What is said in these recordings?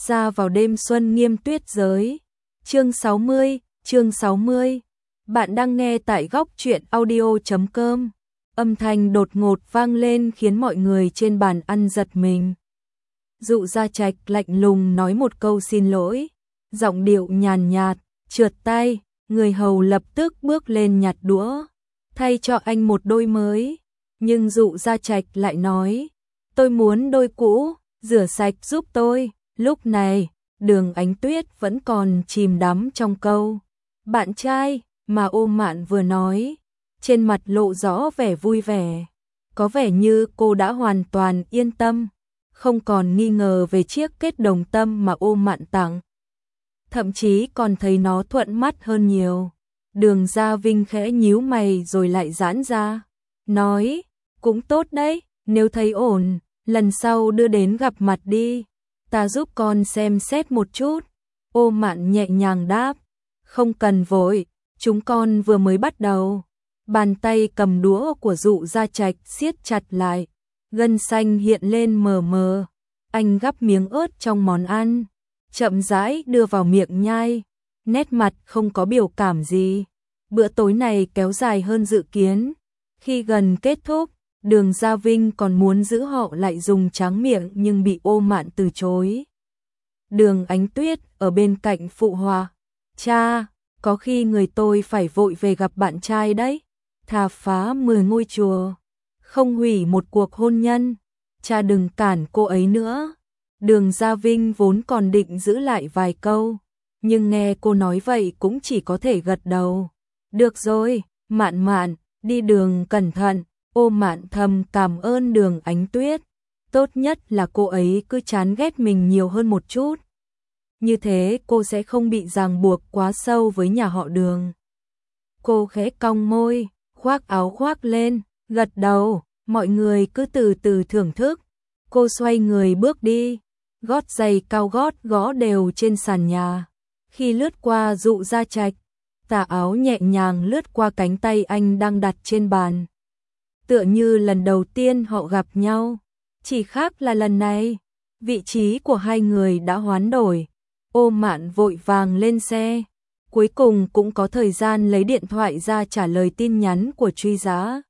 ra vào đêm xuân nghiêm tuyết giới. Chương 60. Bạn đang nghe tại góc truyện audio.com. Âm thanh đột ngột vang lên khiến mọi người trên bàn ăn giật mình. Dụ Gia Trạch lạnh lùng nói một câu xin lỗi, giọng điệu nhàn nhạt, trượt tay, người hầu lập tức bước lên nhặt đũa, thay cho anh một đôi mới. Nhưng Dụ Gia Trạch lại nói, tôi muốn đôi cũ, rửa sạch giúp tôi. Lúc này, Đường Ánh Tuyết vẫn còn chìm đắm trong câu bạn trai mà Ô Mạn vừa nói, trên mặt lộ rõ vẻ vui vẻ, có vẻ như cô đã hoàn toàn yên tâm, không còn nghi ngờ về chiếc kết đồng tâm mà Ô Mạn tặng. Thậm chí còn thấy nó thuận mắt hơn nhiều. Đường Gia Vinh khẽ nhíu mày rồi lại giãn ra, nói, cũng tốt đấy, nếu thấy ổn, lần sau đưa đến gặp mặt đi, ta giúp con xem xét một chút. Ô Mạn nhẹ nhàng đáp, không cần vội, chúng con vừa mới bắt đầu. Bàn tay cầm đũa của Dụ Gia Trạch siết chặt lại, gân xanh hiện lên mờ mờ. Anh gắp miếng ớt trong món ăn, chậm rãi đưa vào miệng nhai, nét mặt không có biểu cảm gì. Bữa tối này kéo dài hơn dự kiến. Khi gần kết thúc, Đường Gia Vinh còn muốn giữ họ lại dùng tráng miệng nhưng bị Ô Mạn từ chối. Đường Ánh Tuyết ở bên cạnh phụ họa, cha, có khi người tôi phải vội về gặp bạn trai đấy, thà phá 10 ngôi chùa, không hủy một cuộc hôn nhân, cha đừng cản cô ấy nữa. Đường Gia Vinh vốn còn định giữ lại vài câu, nhưng nghe cô nói vậy cũng chỉ có thể gật đầu. Được rồi, Mạn Mạn, đi đường cẩn thận. Ô Mạn thầm cảm ơn Đường Ánh Tuyết, tốt nhất là cô ấy cứ chán ghét mình nhiều hơn một chút. Như thế cô sẽ không bị ràng buộc quá sâu với nhà họ Đường. Cô khẽ cong môi, khoác áo khoác lên, gật đầu, mọi người cứ từ từ thưởng thức. Cô xoay người bước đi, gót giày cao gót gõ đều trên sàn nhà. Khi lướt qua Dụ Gia Trạch, tà áo nhẹ nhàng lướt qua cánh tay anh đang đặt trên bàn. Tựa như lần đầu tiên họ gặp nhau, chỉ khác là lần này, vị trí của hai người đã hoán đổi. Ô Mạn vội vàng lên xe, cuối cùng cũng có thời gian lấy điện thoại ra trả lời tin nhắn của Truy Giá.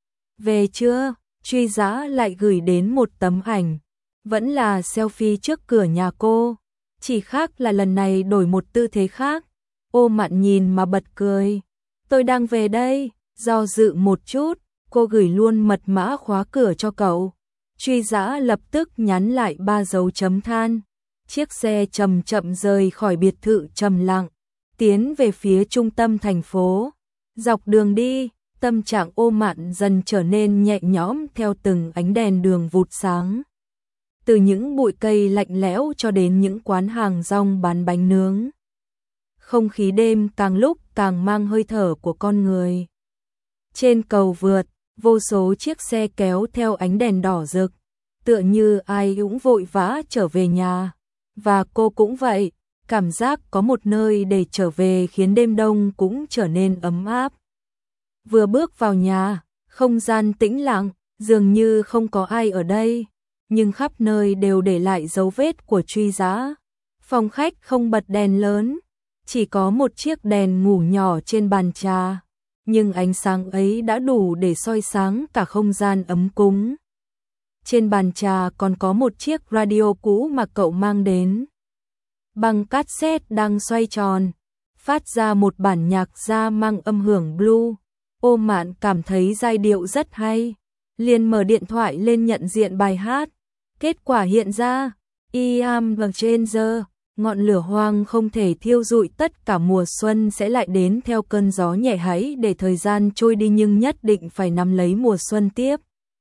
Về chưa? Truy Giá lại gửi đến một tấm ảnh, vẫn là selfie trước cửa nhà cô, chỉ khác là lần này đổi một tư thế khác. Ô Mạn nhìn mà bật cười, tôi đang về đây, do dự một chút. Cô gửi luôn mật mã khóa cửa cho cậu. Truy Giá lập tức nhắn lại 3 dấu chấm than. Chiếc xe chậm chậm rời khỏi biệt thự trầm lặng, tiến về phía trung tâm thành phố. Dọc đường đi, tâm trạng Ô Mạn dần trở nên nhẹ nhõm theo từng ánh đèn đường vụt sáng. Từ những bụi cây lạnh lẽo cho đến những quán hàng rong bán bánh nướng. Không khí đêm càng lúc càng mang hơi thở của con người. Trên cầu vượt, vô số chiếc xe kéo theo ánh đèn đỏ rực, tựa như ai cũng vội vã trở về nhà. Và cô cũng vậy, cảm giác có một nơi để trở về khiến đêm đông cũng trở nên ấm áp. Vừa bước vào nhà, không gian tĩnh lặng, dường như không có ai ở đây, nhưng khắp nơi đều để lại dấu vết của Truy Giá. Phòng khách không bật đèn lớn, chỉ có một chiếc đèn ngủ nhỏ trên bàn trà. Nhưng ánh sáng ấy đã đủ để soi sáng cả không gian ấm cúng. Trên bàn trà còn có một chiếc radio cũ mà cậu mang đến. Băng cassette đang xoay tròn, phát ra một bản nhạc ra mang âm hưởng blue. Ô Mạn cảm thấy giai điệu rất hay, liền mở điện thoại lên nhận diện bài hát. Kết quả hiện ra, I am a stranger. Ngọn lửa hoang không thể thiêu rụi tất cả mùa xuân sẽ lại đến theo cơn gió nhẹ, hãy để thời gian trôi đi nhưng nhất định phải nắm lấy mùa xuân tiếp.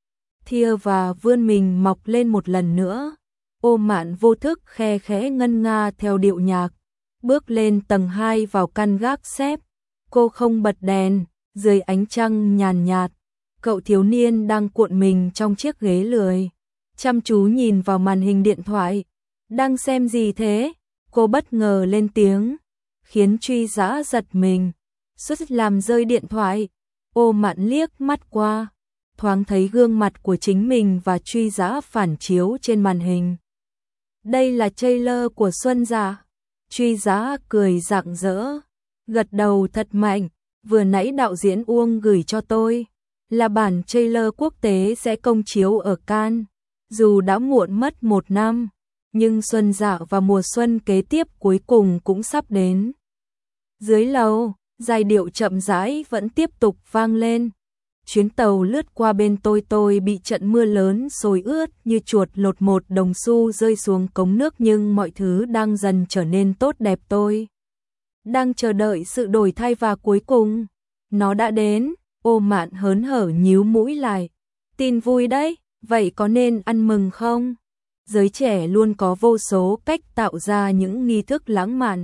Thia và vươn mình mọc lên một lần nữa. Ô Mạn vô thức khe khẽ ngân nga theo điệu nhạc, bước lên tầng 2 vào căn gác xếp. Cô không bật đèn, dưới ánh trăng nhàn nhạt, cậu thiếu niên đang cuộn mình trong chiếc ghế lười, chăm chú nhìn vào màn hình điện thoại. Đang xem gì thế? Cô bất ngờ lên tiếng, khiến Truy Giá giật mình, suýt làm rơi điện thoại. Ô Mạn liếc mắt qua, thoáng thấy gương mặt của chính mình và Truy Giá phản chiếu trên màn hình. Đây là trailer của Xuân Dạ. Truy Giá cười rạng rỡ, gật đầu thật mạnh, vừa nãy đạo diễn Uông gửi cho tôi, là bản trailer quốc tế sẽ công chiếu ở Cannes. Dù đã muộn mất 1 năm, nhưng Xuân Dạ và mùa xuân kế tiếp cuối cùng cũng sắp đến. Dưới lầu, giai điệu chậm rãi vẫn tiếp tục vang lên. Chuyến tàu lướt qua bên tôi bị trận mưa lớn xối ướt như chuột lột một đồng xu rơi xuống cống nước, nhưng mọi thứ đang dần trở nên tốt đẹp. Tôi đang chờ đợi sự đổi thay và cuối cùng nó đã đến. Ô Mạn hớn hở nhíu mũi lại. Tin vui đấy, vậy có nên ăn mừng không? Giới trẻ luôn có vô số cách tạo ra những nghi thức lãng mạn.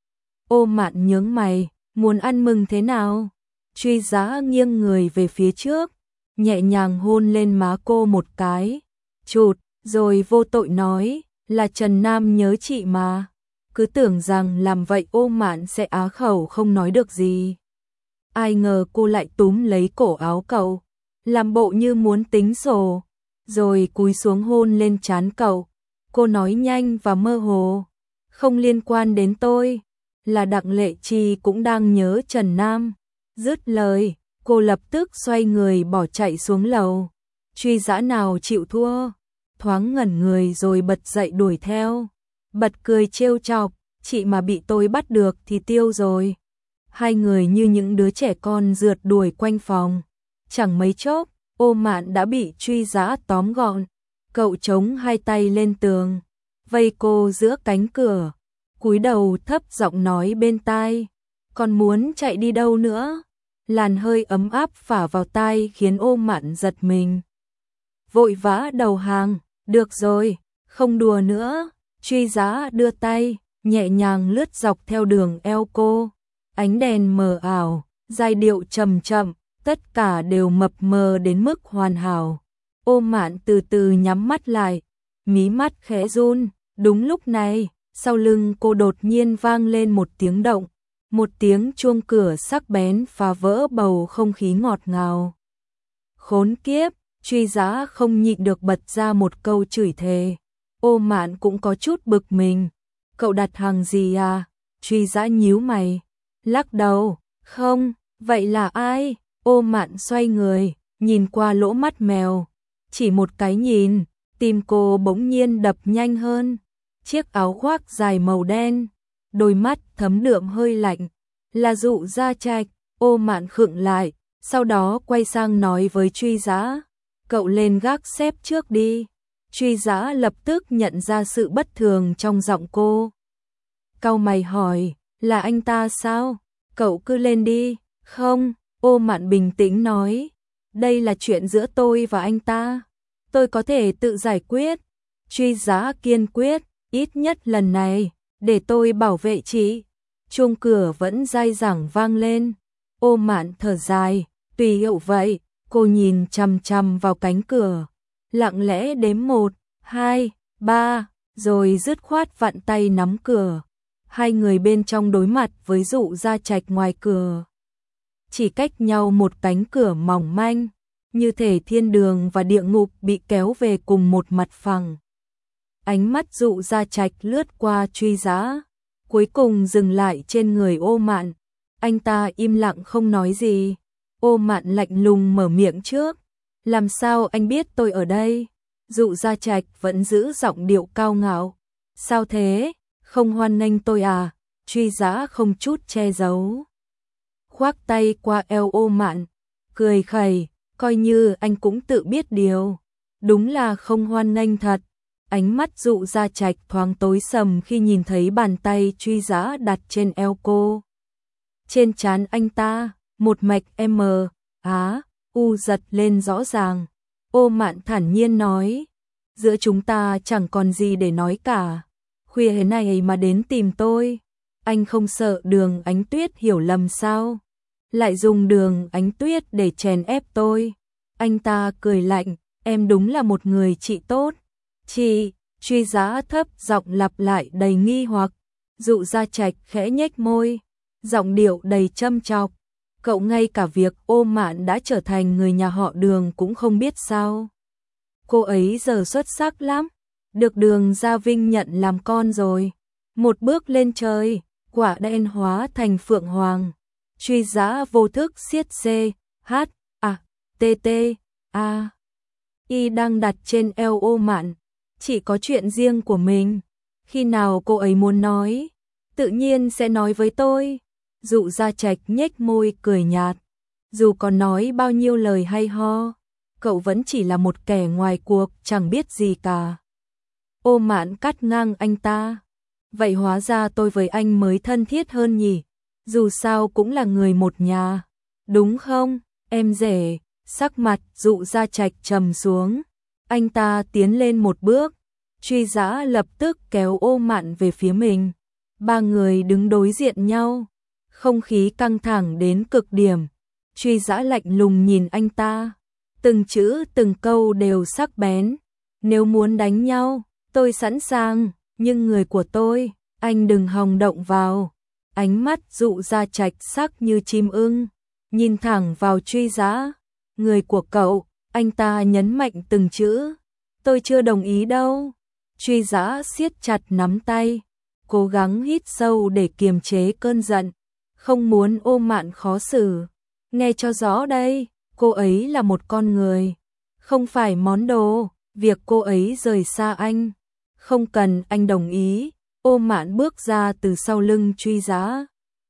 Ô Mạn nhướng mày, muốn ăn mừng thế nào? Truy Giá nghiêng người về phía trước, nhẹ nhàng hôn lên má cô một cái, chụt, rồi vô tội nói, là Trần Nam nhớ chị mà. Cứ tưởng rằng làm vậy Ô Mạn sẽ á khẩu không nói được gì. Ai ngờ cô lại túm lấy cổ áo cậu, làm bộ như muốn tính sổ, rồi cúi xuống hôn lên trán cậu. Cô nói nhanh và mơ hồ, không liên quan đến tôi, là Đặng Lệ Chi cũng đang nhớ Trần Nam. Dứt lời, cô lập tức xoay người bỏ chạy xuống lầu. Truy Giá nào chịu thua, thoáng ngẩn người rồi bật dậy đuổi theo, bật cười trêu chọc, chị mà bị tôi bắt được thì tiêu rồi. Hai người như những đứa trẻ con rượt đuổi quanh phòng. Chẳng mấy chốc, Ô Mạn đã bị Truy Giá tóm gọn. Cậu chống hai tay lên tường, vây cô giữa cánh cửa, cúi đầu thấp giọng nói bên tai, còn muốn chạy đi đâu nữa? Làn hơi ấm áp phả vào tai khiến Ô Mạn giật mình. Vội vã đầu hàng, được rồi, không đùa nữa. Truy Giá đưa tay, nhẹ nhàng lướt dọc theo đường eo cô. Ánh đèn mờ ảo, giai điệu chậm chậm, tất cả đều mập mờ đến mức hoàn hảo. Ô Mạn từ từ nhắm mắt lại, mí mắt khẽ run. Đúng lúc này, sau lưng cô đột nhiên vang lên một tiếng động. Một tiếng chuông cửa sắc bén phá vỡ bầu không khí ngọt ngào. Khốn kiếp, Truy Giá không nhịn được bật ra một câu chửi thề. Ô Mạn cũng có chút bực mình. Cậu đặt hàng gì à? Truy Giá nhíu mày, lắc đầu, không, vậy là ai? Ô Mạn xoay người, nhìn qua lỗ mắt mèo. Chỉ một cái nhìn, tim cô bỗng nhiên đập nhanh hơn. Chiếc áo khoác dài màu đen, đôi mắt thấm đượm hơi lạnh, là Dụ Gia Trạch. Ô Mạn khựng lại, sau đó quay sang nói với Truy Giá, cậu lên gác xếp trước đi. Truy Giá lập tức nhận ra sự bất thường trong giọng cô. Cau mày hỏi, là anh ta sao? Cậu cứ lên đi. Không, Ô Mạn bình tĩnh nói, đây là chuyện giữa tôi và anh ta, tôi có thể tự giải quyết. Truy Giá kiên quyết, ít nhất lần này, để tôi bảo vệ chị. Chuông cửa vẫn dai dẳng vang lên. Ô Mạn thở dài, tùy hiệu vậy. Cô nhìn chằm chằm vào cánh cửa, lặng lẽ đếm 1, 2, 3, rồi dứt khoát vặn tay nắm cửa. Hai người bên trong đối mặt với Dụ Gia Trạch ngoài cửa. Chỉ cách nhau một cánh cửa mỏng manh, như thể thiên đường và địa ngục bị kéo về cùng một mặt phẳng. Ánh mắt Dụ Gia Trạch lướt qua Truy Giá, cuối cùng dừng lại trên người Ô Mạn. Anh ta im lặng không nói gì. Ô Mạn lạnh lùng mở miệng trước, làm sao anh biết tôi ở đây? Dụ Gia Trạch vẫn giữ giọng điệu cao ngạo. Sao thế, không hoan nghênh tôi à? Truy Giá không chút che giấu, khoác tay qua eo Ô Mạn, cười khẩy, coi như anh cũng tự biết điều. Đúng là không hoan nghênh thật. Ánh mắt Dụ Gia Trạch thoáng tối sầm khi nhìn thấy bàn tay Truy Giá đặt trên eo cô. Trên trán anh ta, một mạch M, Á, U giật lên rõ ràng. Ô Mạn thản nhiên nói, giữa chúng ta chẳng còn gì để nói cả. Khuya thế này mà đến tìm tôi, anh không sợ Đường Ánh Tuyết hiểu lầm sao? Lại dùng Đường Ánh Tuyết để chèn ép tôi. Anh ta cười lạnh, em đúng là một người chị tốt. Chị, Truy Giá thấp giọng lặp lại đầy nghi hoặc. Dụ Gia Trạch khẽ nhếch môi, giọng điệu đầy châm chọc. Cậu ngay cả việc Ô Mạn đã trở thành người nhà họ Đường cũng không biết sao? Cô ấy giờ xuất sắc lắm. được Đường Gia Vinh nhận làm con rồi. Một bước lên trời, quả đen hóa thành phượng hoàng. Truy Dã vô thức siết C, H, A, T, T, A. Y đang đặt trên eo Ô Mạn. Chỉ có chuyện riêng của mình. Khi nào cô ấy muốn nói, tự nhiên sẽ nói với tôi. Dụ Gia Trạch nhếch môi cười nhạt. Dù có nói bao nhiêu lời hay ho, cậu vẫn chỉ là một kẻ ngoài cuộc chẳng biết gì cả. Ô Mạn cắt ngang anh ta. Vậy hóa ra tôi với anh mới thân thiết hơn nhỉ? Dù sao cũng là người một nhà, đúng không, em rể? Sắc mặt Dụ Gia Trạch trầm xuống. Anh ta tiến lên một bước. Truy Dã lập tức kéo Ô Mạn về phía mình. Ba người đứng đối diện nhau. Không khí căng thẳng đến cực điểm. Truy Dã lạnh lùng nhìn anh ta. Từng chữ từng câu đều sắc bén. Nếu muốn đánh nhau, tôi sẵn sàng. Nhưng người của tôi, anh đừng hòng động vào. Ánh mắt Dụ Gia Trạch sắc như chim ưng, nhìn thẳng vào Truy Dã. Người của cậu, anh ta nhấn mạnh từng chữ. Tôi chưa đồng ý đâu. Truy Dã siết chặt nắm tay, cố gắng hít sâu để kiềm chế cơn giận, không muốn Ô Mạn khó xử. Nghe cho rõ đây, cô ấy là một con người, không phải món đồ. Việc cô ấy rời xa anh, không cần anh đồng ý. Ô Mạn bước ra từ sau lưng Truy Dã,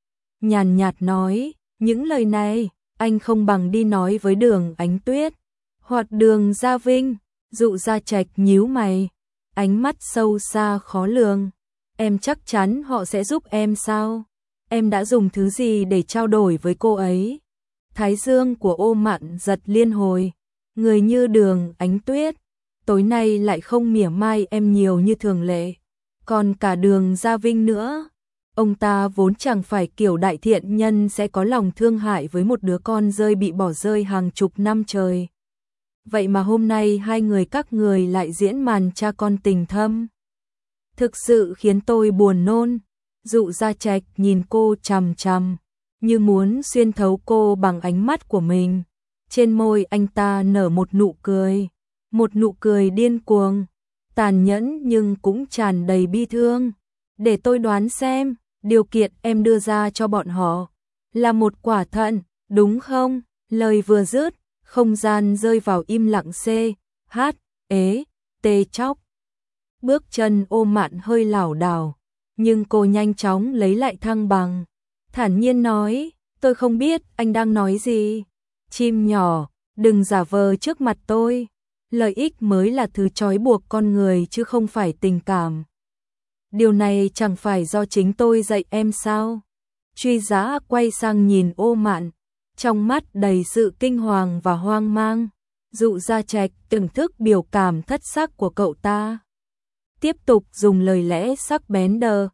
nhàn nhạt nói, những lời này, anh không bằng đi nói với Đường Ánh Tuyết hoặc Đường Gia Vinh. Dụ Gia Trạch nhíu mày, ánh mắt sâu xa khó lường. Em chắc chắn họ sẽ giúp em sao? Em đã dùng thứ gì để trao đổi với cô ấy? Thái dương của Ô Mạn giật liên hồi. Người như Đường Ánh Tuyết, tối nay lại không mỉa mai em nhiều như thường lệ. Còn cả Đường Gia Vinh nữa. Ông ta vốn chẳng phải kiểu đại thiện nhân sẽ có lòng thương hại với một đứa con rơi bị bỏ rơi hàng chục năm trời. Vậy mà hôm nay hai người các người lại diễn màn cha con tình thâm. Thực sự khiến tôi buồn nôn. Dụ Gia Trạch nhìn cô chằm chằm, như muốn xuyên thấu cô bằng ánh mắt của mình. Trên môi anh ta nở một nụ cười. Một nụ cười điên cuồng, tàn nhẫn nhưng cũng tràn đầy bi thương. Để tôi đoán xem, điều kiện em đưa ra cho bọn họ là một quả thận, đúng không? Lời vừa dứt, không gian rơi vào im lặng. C, H, ế, T chóc. Bước chân Ô Mạn hơi lảo đảo, nhưng cô nhanh chóng lấy lại thăng bằng. Thản nhiên nói, tôi không biết anh đang nói gì. Chim nhỏ, đừng giả vờ trước mặt tôi. Lợi ích mới là thứ trói buộc con người chứ không phải tình cảm. Điều này chẳng phải do chính tôi dạy em sao? Truy Dã quay sang nhìn Ô Mạn, trong mắt đầy sự kinh hoàng và hoang mang. Dụ Gia Trạch từng thức biểu cảm thất sắc của cậu ta. Tiếp tục dùng lời lẽ sắc bén đờ,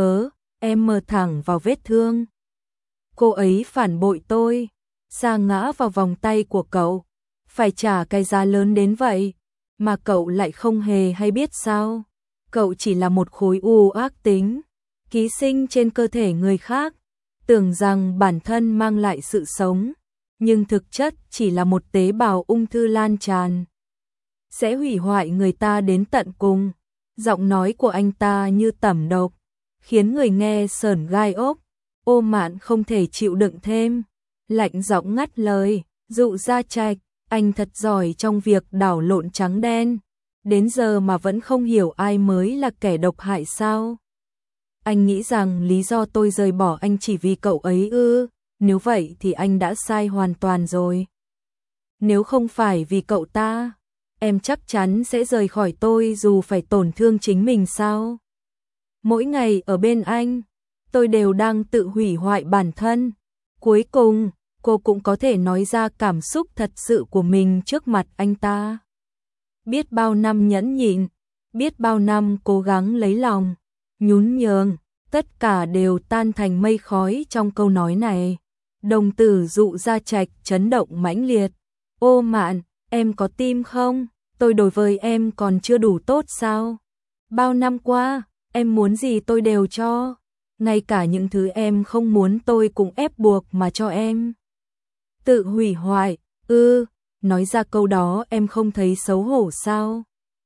em mờ thẳng vào vết thương. Cô ấy phản bội tôi, sa ngã vào vòng tay của cậu. Phải trả cái giá lớn đến vậy, mà cậu lại không hề hay biết sao? Cậu chỉ là một khối u ác tính, ký sinh trên cơ thể người khác, tưởng rằng bản thân mang lại sự sống, nhưng thực chất chỉ là một tế bào ung thư lan tràn, sẽ hủy hoại người ta đến tận cùng. Giọng nói của anh ta như tẩm độc, khiến người nghe sởn gai ốc. Ô Mạn không thể chịu đựng thêm, lạnh giọng ngắt lời, Dụ Gia Trạch, anh thật giỏi trong việc đảo lộn trắng đen, đến giờ mà vẫn không hiểu ai mới là kẻ độc hại sao? Anh nghĩ rằng lý do tôi rời bỏ anh chỉ vì cậu ấy ư? Nếu vậy thì anh đã sai hoàn toàn rồi. Nếu không phải vì cậu ta, em chắc chắn sẽ rời khỏi tôi dù phải tổn thương chính mình sao? Mỗi ngày ở bên anh, tôi đều đang tự hủy hoại bản thân. Cuối cùng, cô cũng có thể nói ra cảm xúc thật sự của mình trước mặt anh ta. Biết bao năm nhẫn nhịn, biết bao năm cố gắng lấy lòng, nhún nhường, tất cả đều tan thành mây khói trong câu nói này. Đồng tử Dụ Gia Trạch chấn động mãnh liệt. Ô Mạn, em có tim không? Tôi đối với em còn chưa đủ tốt sao? Bao năm qua, em muốn gì tôi đều cho. Ngay cả những thứ em không muốn tôi cũng ép buộc mà cho em. Tự hủy hoại, nói ra câu đó em không thấy xấu hổ sao?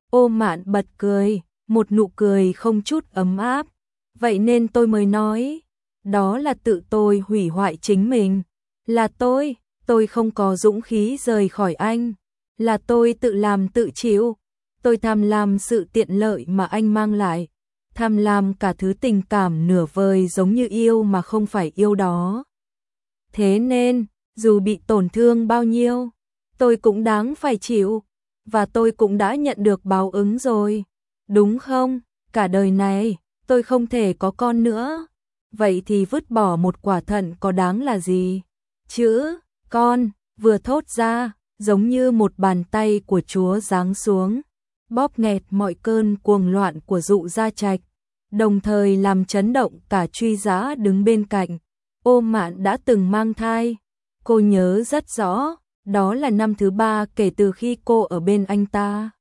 Ô Mạn bật cười, một nụ cười không chút ấm áp. Vậy nên tôi mới nói, đó là tự tôi hủy hoại chính mình. Là tôi không có dũng khí rời khỏi anh. Là tôi tự làm tự chịu. Tôi tham lam sự tiện lợi mà anh mang lại. Tham lam cả thứ tình cảm nửa vời giống như yêu mà không phải yêu đó. Thế nên, dù bị tổn thương bao nhiêu, tôi cũng đáng phải chịu. Và tôi cũng đã nhận được báo ứng rồi. Đúng không? Cả đời này, tôi không thể có con nữa. Vậy thì vứt bỏ một quả thận có đáng là gì? Chữ con vừa thốt ra, giống như một bàn tay của Chúa giáng xuống, bóp nghẹt mọi cơn cuồng loạn của Dụ Gia Trạch, đồng thời làm chấn động cả Truy Dã đứng bên cạnh. Ô Mạn đã từng mang thai, cô nhớ rất rõ, đó là năm thứ 3 kể từ khi cô ở bên anh ta.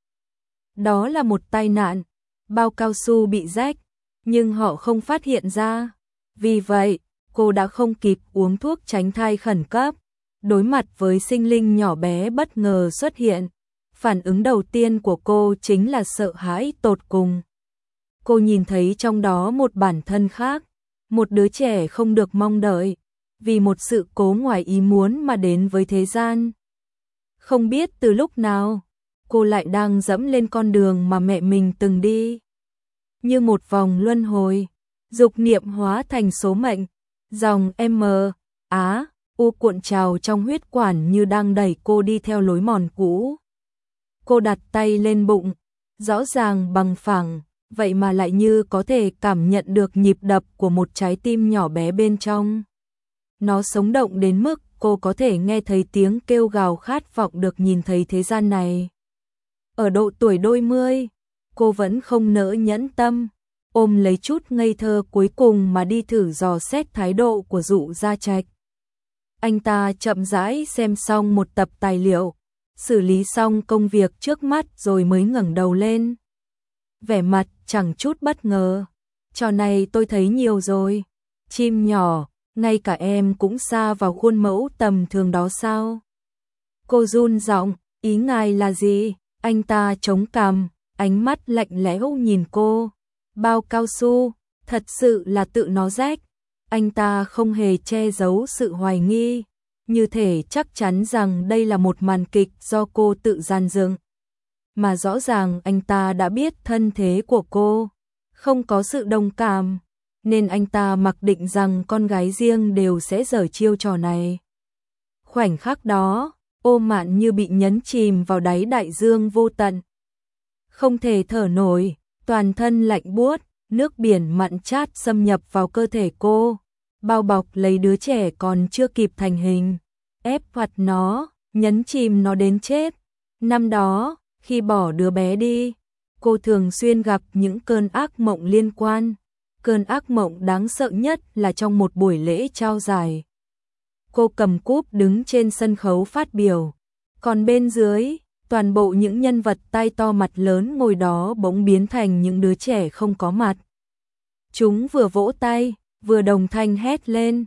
Đó là một tai nạn, bao cao su bị rách, nhưng họ không phát hiện ra. Vì vậy, cô đã không kịp uống thuốc tránh thai khẩn cấp. Đối mặt với sinh linh nhỏ bé bất ngờ xuất hiện, phản ứng đầu tiên của cô chính là sợ hãi tột cùng. Cô nhìn thấy trong đó một bản thân khác, một đứa trẻ không được mong đợi, vì một sự cố ngoài ý muốn mà đến với thế gian. Không biết từ lúc nào, cô lại đang dẫm lên con đường mà mẹ mình từng đi. Như một vòng luân hồi, dục niệm hóa thành số mệnh, dòng M, Á, U cuộn trào trong huyết quản như đang đẩy cô đi theo lối mòn cũ. Cô đặt tay lên bụng, rõ ràng bằng phẳng, vậy mà lại như có thể cảm nhận được nhịp đập của một trái tim nhỏ bé bên trong. Nó sống động đến mức cô có thể nghe thấy tiếng kêu gào khát vọng được nhìn thấy thế gian này. Ở độ tuổi đôi mươi, cô vẫn không nỡ nhẫn tâm, ôm lấy chút ngây thơ cuối cùng mà đi thử dò xét thái độ của Dụ Gia Trạch. Anh ta chậm rãi xem xong một tập tài liệu, xử lý xong công việc trước mắt rồi mới ngẩng đầu lên. Vẻ mặt chẳng chút bất ngờ. Trò này tôi thấy nhiều rồi. Chim nhỏ, ngay cả em cũng sa vào khuôn mẫu tầm thường đó sao? Cô run giọng, ý ngài là gì? Anh ta chống cằm, ánh mắt lạnh lẽo nhìn cô. Bao cao su, thật sự là tự nó rách. Anh ta không hề che giấu sự hoài nghi, như thể chắc chắn rằng đây là một màn kịch do cô tự gian dựng. Mà rõ ràng anh ta đã biết thân thế của cô, không có sự đồng cảm, nên anh ta mặc định rằng con gái riêng đều sẽ giở chiêu trò này. Khoảnh khắc đó, Ô Mạn như bị nhấn chìm vào đáy đại dương vô tận. Không thể thở nổi, toàn thân lạnh buốt, nước biển mặn chát xâm nhập vào cơ thể cô, bao bọc lấy đứa trẻ còn chưa kịp thành hình, ép hoạt nó, nhấn chìm nó đến chết. Năm đó, khi bỏ đứa bé đi, cô thường xuyên gặp những cơn ác mộng liên quan. Cơn ác mộng đáng sợ nhất là trong một buổi lễ trao giải. Cô cầm cúp đứng trên sân khấu phát biểu, còn bên dưới, toàn bộ những nhân vật tai to mặt lớn ngồi đó bỗng biến thành những đứa trẻ không có mặt. Chúng vừa vỗ tay, vừa đồng thanh hét lên,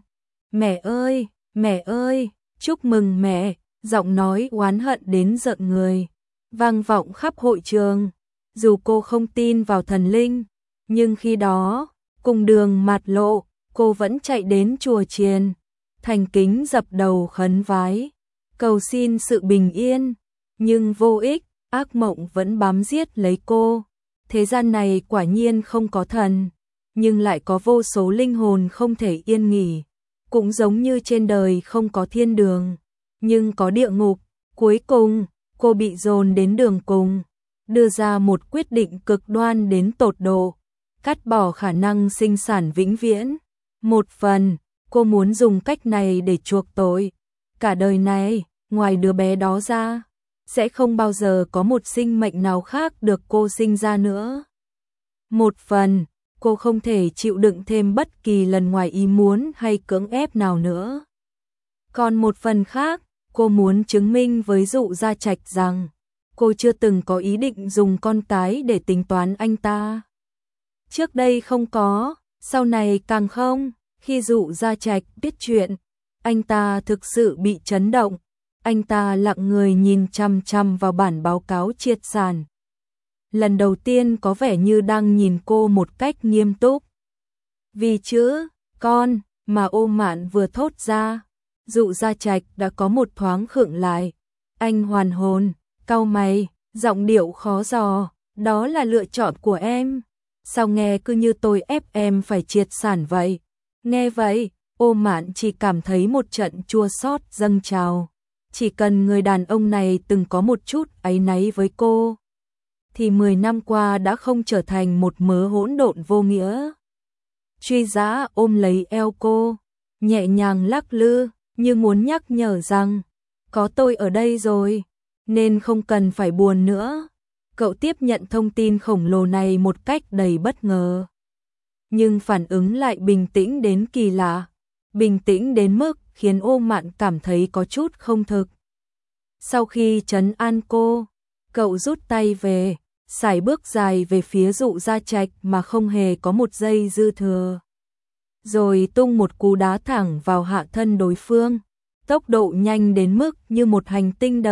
mẹ ơi, chúc mừng mẹ, giọng nói oán hận đến rợn người, vang vọng khắp hội trường. Dù cô không tin vào thần linh, nhưng khi đó, cùng đường mạt lộ, cô vẫn chạy đến chùa chiền, thành kính dập đầu khấn vái, cầu xin sự bình yên, nhưng vô ích, ác mộng vẫn bám giết lấy cô. Thế gian này quả nhiên không có thần, nhưng lại có vô số linh hồn không thể yên nghỉ, cũng giống như trên đời không có thiên đường, nhưng có địa ngục. Cuối cùng, cô bị dồn đến đường cùng, đưa ra một quyết định cực đoan đến tột độ, cắt bỏ khả năng sinh sản vĩnh viễn. Một phần, cô muốn dùng cách này để chuộc tội. Cả đời này, ngoài đứa bé đó ra, sẽ không bao giờ có một sinh mệnh nào khác được cô sinh ra nữa. Một phần, cô không thể chịu đựng thêm bất kỳ lần ngoài ý muốn hay cưỡng ép nào nữa. Còn một phần khác, cô muốn chứng minh với Dụ Gia Trạch rằng cô chưa từng có ý định dùng con cái để tính toán anh ta. Trước đây không có, sau này càng không. Khi Dụ Gia Trạch biết chuyện, anh ta thực sự bị chấn động. Anh ta lặng người nhìn chằm chằm vào bản báo cáo triệt sản. lần đầu tiên có vẻ như đang nhìn cô một cách nghiêm túc. Vì chữ con mà Ô Mạn vừa thốt ra, Dụ Gia Trạch đã có một thoáng khựng lại. Anh hoàn hồn, cau mày, giọng điệu khó dò, đó là lựa chọn của em. Sao nghe cứ như tôi ép em phải triệt sản vậy? Nghe vậy, Ô Mạn chỉ cảm thấy một trận chua xót dâng trào. Chỉ cần người đàn ông này từng có một chút áy náy với cô, thì 10 năm qua đã không trở thành một mớ hỗn độn vô nghĩa. Truy Dã ôm lấy eo cô, nhẹ nhàng lắc lư, như muốn nhắc nhở rằng, có tôi ở đây rồi, nên không cần phải buồn nữa. Cậu tiếp nhận thông tin khổng lồ này một cách đầy bất ngờ. Nhưng phản ứng lại bình tĩnh đến kỳ lạ, bình tĩnh đến mức khiến Ô Mạn cảm thấy có chút không thực. Sau khi trấn an cô, cậu rút tay về, sải bước dài về phía Dụ Gia Trạch mà không hề có một giây dư thừa. Rồi tung một cú đá thẳng vào hạ thân đối phương, tốc độ nhanh đến mức như một hành tinh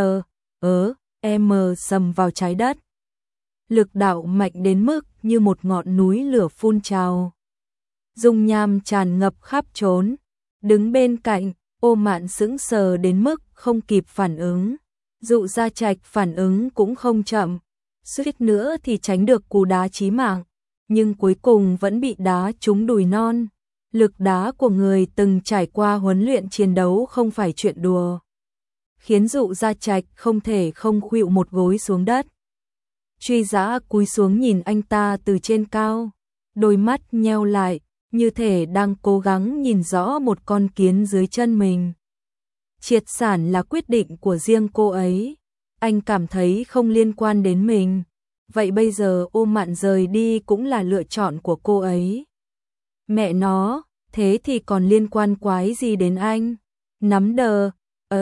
sầm vào trái đất. Lực đạo mạnh đến mức như một ngọn núi lửa phun trào. Dung nham tràn ngập khắp trốn. Đứng bên cạnh, Ô Mạn sững sờ đến mức không kịp phản ứng. Dụ Gia Trạch phản ứng cũng không chậm, suýt nữa thì tránh được cú đá chí mạng, nhưng cuối cùng vẫn bị đá trúng đùi non. Lực đá của người từng trải qua huấn luyện chiến đấu không phải chuyện đùa, khiến Dụ Gia Trạch không thể không khuỵu một gối xuống đất. Truy Dã cúi xuống nhìn anh ta từ trên cao, đôi mắt nheo lại, như thể đang cố gắng nhìn rõ một con kiến dưới chân mình. Triệt sản là quyết định của riêng cô ấy, anh cảm thấy không liên quan đến mình, vậy bây giờ Ô Mạn rời đi cũng là lựa chọn của cô ấy. Mẹ nó, thế thì còn liên quan quái gì đến anh? Nắm đờ,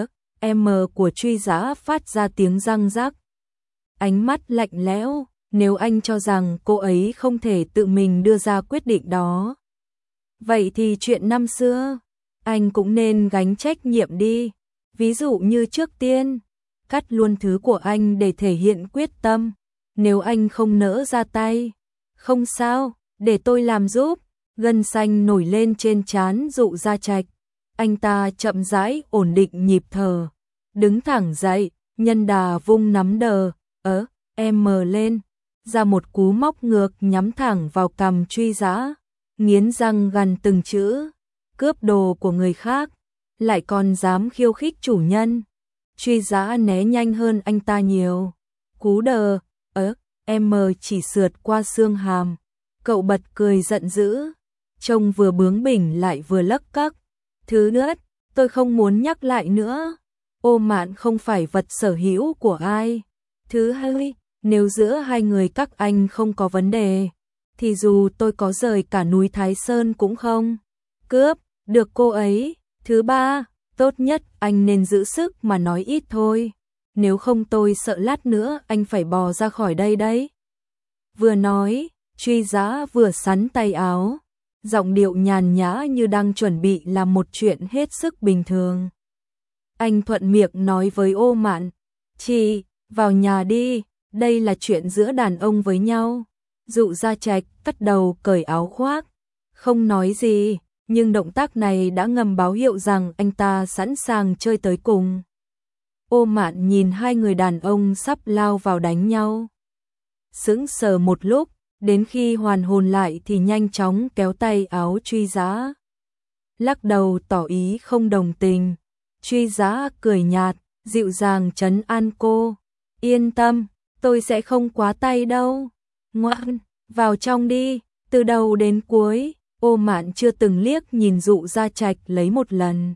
của Truy Dã phát ra tiếng răng rắc. Ánh mắt lạnh lẽo, nếu anh cho rằng cô ấy không thể tự mình đưa ra quyết định đó, vậy thì chuyện năm xưa, anh cũng nên gánh trách nhiệm đi. Ví dụ như trước tiên, cắt luôn thứ của anh để thể hiện quyết tâm. Nếu anh không nỡ ra tay, không sao, để tôi làm giúp. Gân xanh nổi lên trên trán Dụ Gia Trạch. Anh ta chậm rãi ổn định nhịp thở, đứng thẳng dậy, nhân đà vung nắm đờ, lên, ra một cú móc ngược nhắm thẳng vào cằm Truy Dã, nghiến răng gằn từng chữ, cướp đồ của người khác, lại còn dám khiêu khích chủ nhân. Truy Dã né nhanh hơn anh ta nhiều, cú đờ, chỉ sượt qua xương hàm, cậu bật cười giận dữ, trông vừa bướng bỉnh lại vừa lấc cấc. Thứ nữa, tôi không muốn nhắc lại nữa, Ô Mạn không phải vật sở hữu của ai. Thứ hai, nếu giữa hai người các anh không có vấn đề, thì dù tôi có rời cả núi Thái Sơn cũng không cướp được cô ấy. Thứ ba, tốt nhất anh nên giữ sức mà nói ít thôi, nếu không tôi sợ lát nữa anh phải bò ra khỏi đây đấy. Vừa nói, Truy Dã vừa xắn tay áo, giọng điệu nhàn nhã như đang chuẩn bị làm một chuyện hết sức bình thường. Anh thuận miệng nói với Ô Mạn, chị, vào nhà đi, đây là chuyện giữa đàn ông với nhau. Dụ Gia Trạch cất đầu cởi áo khoác, không nói gì, nhưng động tác này đã ngầm báo hiệu rằng anh ta sẵn sàng chơi tới cùng. Ô Mạn nhìn hai người đàn ông sắp lao vào đánh nhau, sững sờ một lúc, đến khi hoàn hồn lại thì nhanh chóng kéo tay áo Truy Dã, lắc đầu tỏ ý không đồng tình. Truy Dã cười nhạt, dịu dàng trấn an cô, yên tâm, tôi sẽ không quá tay đâu, ngoan, vào trong đi. Từ đầu đến cuối, Ô Mạn chưa từng liếc nhìn Dụ Gia Trạch lấy một lần.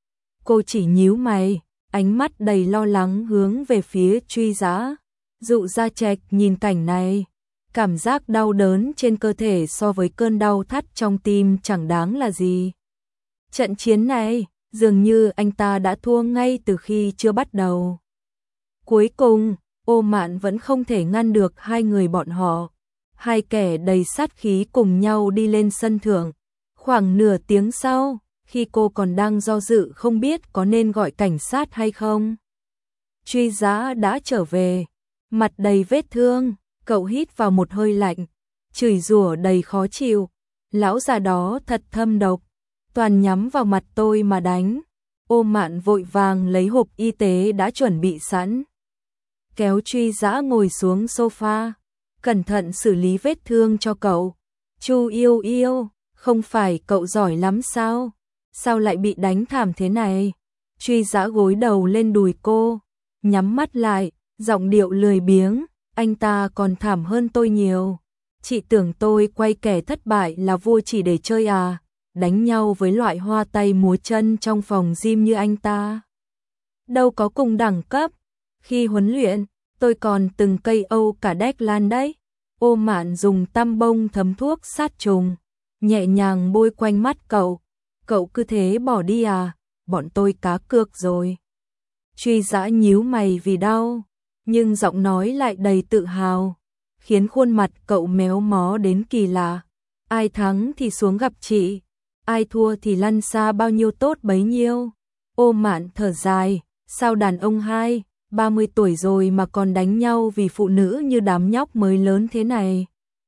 Cô chỉ nhíu mày, ánh mắt đầy lo lắng hướng về phía Truy Dã. Dụ Gia Trạch nhìn cảnh này, cảm giác đau đớn trên cơ thể so với cơn đau thắt trong tim chẳng đáng là gì. Trận chiến này, dường như anh ta đã thua ngay từ khi chưa bắt đầu. Cuối cùng, Ô Mạn vẫn không thể ngăn được hai người bọn họ. Hai kẻ đầy sát khí cùng nhau đi lên sân thượng. Khoảng nửa tiếng sau, khi cô còn đang do dự không biết có nên gọi cảnh sát hay không, Truy Dã đã trở về, mặt đầy vết thương, Cậu hít vào một hơi lạnh, chửi rủa đầy khó chịu. Lão già đó thật thâm độc, toàn nhắm vào mặt tôi mà đánh. Ô Mạn vội vàng lấy hộp y tế đã chuẩn bị sẵn, kéo Truy Dã ngồi xuống sofa, cẩn thận xử lý vết thương cho cậu. Chu yêu yêu, không phải cậu giỏi lắm sao? Sao lại bị đánh thảm thế này? Truy Dã gối đầu lên đùi cô, nhắm mắt lại, giọng điệu lười biếng, anh ta còn thảm hơn tôi nhiều. Chị tưởng tôi quay kẻ thất bại là vua chỉ để chơi à? Đánh nhau với loại hoa tay múa chân trong phòng gym như anh ta đâu có cùng đẳng cấp. Khi huấn luyện, tôi còn từng KO cả Declan đấy. Ô Mạn dùng tăm bông thấm thuốc sát trùng, nhẹ nhàng bôi quanh mắt cậu. Cậu cứ thế bỏ đi à? Bọn tôi cá cược rồi. Truy Dã nhíu mày vì đau, nhưng giọng nói lại đầy tự hào, khiến khuôn mặt cậu méo mó đến kỳ lạ. Ai thắng thì xuống gặp chị, ai thua thì lăn xa bao nhiêu tốt bấy nhiêu. Ô Mạn thở dài, sao đàn ông 30 tuổi rồi mà còn đánh nhau vì phụ nữ như đám nhóc mới lớn thế này.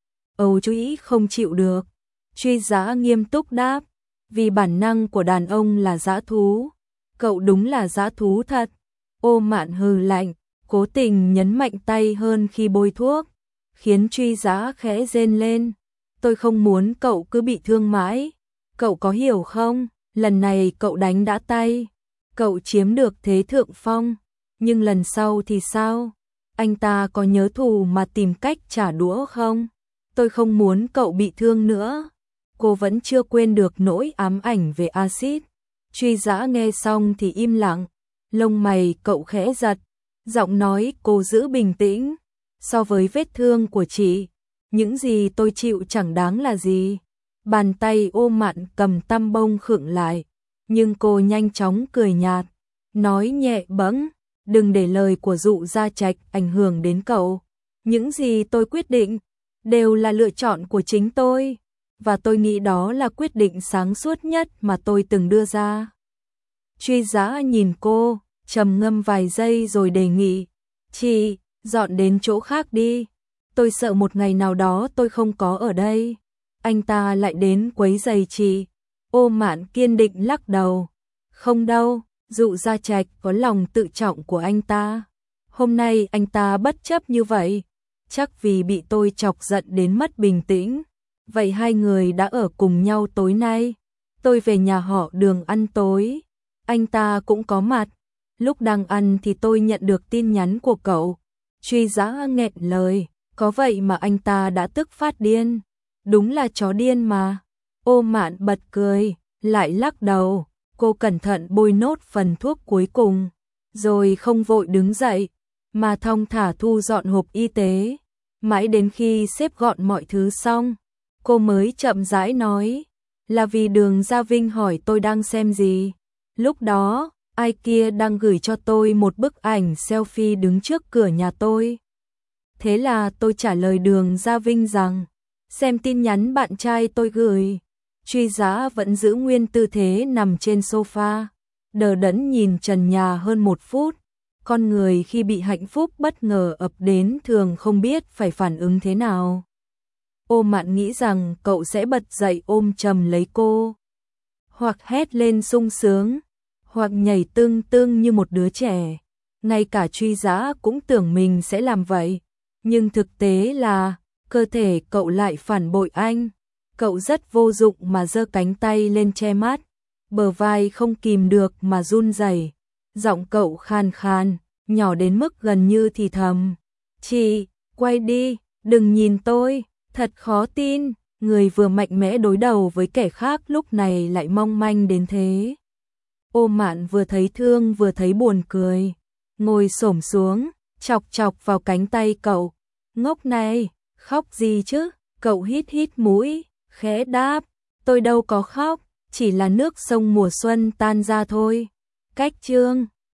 Âu chú ý không chịu được. Truy Dã nghiêm túc đáp, vì bản năng của đàn ông là dã thú. Cậu đúng là dã thú thật. Ô Mạn hừ lạnh, cố tình nhấn mạnh tay hơn khi bôi thuốc, khiến Truy Dã khẽ rên lên. Tôi không muốn cậu cứ bị thương mãi. Cậu có hiểu không? Lần này cậu đánh đã tay, cậu chiếm được thế thượng phong. Nhưng lần sau thì sao? Anh ta có nhớ thù mà tìm cách trả đũa không? Tôi không muốn cậu bị thương nữa. Cô vẫn chưa quên được nỗi ám ảnh về axit. Truy Dã nghe xong thì im lặng, lông mày cậu khẽ giật, giọng nói cô giữ bình tĩnh. So với vết thương của chị, những gì tôi chịu chẳng đáng là gì. Bàn tay Ô Mạn cầm tăm bông khựng lại, nhưng cô nhanh chóng cười nhạt, nói nhẹ bẫng, đừng để lời của Dụ Gia Trạch ảnh hưởng đến cậu. Những gì tôi quyết định đều là lựa chọn của chính tôi, và tôi nghĩ đó là quyết định sáng suốt nhất mà tôi từng đưa ra. Truy Dã nhìn cô, trầm ngâm vài giây rồi đề nghị, chị, dọn đến chỗ khác đi. Tôi sợ một ngày nào đó tôi không có ở đây, anh ta lại đến quấy rầy chị. Ô Mạn kiên định lắc đầu, không đâu, Dụ Gia Trạch có lòng tự trọng của anh ta. Hôm nay anh ta bất chấp như vậy, chắc vì bị tôi chọc giận đến mất bình tĩnh. Vậy hai người đã ở cùng nhau tối nay. Tôi về nhà họ Đường ăn tối, anh ta cũng có mặt. Lúc đang ăn thì tôi nhận được tin nhắn của cậu. Truy Dã nghẹn lời, có vậy mà anh ta đã tức phát điên. Đúng là chó điên mà. Ô Mạn bật cười, lại lắc đầu. Cô cẩn thận bôi nốt phần thuốc cuối cùng, rồi không vội đứng dậy, mà thong thả thu dọn hộp y tế. Mãi đến khi xếp gọn mọi thứ xong, cô mới chậm rãi nói, là vì Đường Gia Vinh hỏi tôi đang xem gì. Lúc đó, ai kia đang gửi cho tôi một bức ảnh selfie đứng trước cửa nhà tôi. Thế là tôi trả lời Đường Gia Vinh rằng, xem tin nhắn bạn trai tôi gửi. Truy Dã vẫn giữ nguyên tư thế nằm trên sofa, đờ đẫn nhìn trần nhà hơn 1 phút. Con người khi bị hạnh phúc bất ngờ ập đến thường không biết phải phản ứng thế nào. Ô Mạn nghĩ rằng cậu sẽ bật dậy ôm chầm lấy cô, hoặc hét lên sung sướng, hoặc nhảy tưng tưng như một đứa trẻ. Ngay cả Truy Dã cũng tưởng mình sẽ làm vậy, nhưng thực tế là cơ thể cậu lại phản bội anh. Cậu rất vô dụng mà giơ cánh tay lên che mắt, bờ vai không kìm được mà run rẩy. Giọng cậu khan khan, nhỏ đến mức gần như thì thầm. Chị, quay đi, đừng nhìn tôi, thật khó tin, người vừa mạnh mẽ đối đầu với kẻ khác lúc này lại mong manh đến thế. Ô Mạn vừa thấy thương vừa thấy buồn cười, ngồi xổm xuống, chọc chọc vào cánh tay cậu. Ngốc này, khóc gì chứ? Cậu hít hít mũi, khẽ đáp, tôi đâu có khóc, chỉ là nước sông mùa xuân tan ra thôi. Cách chương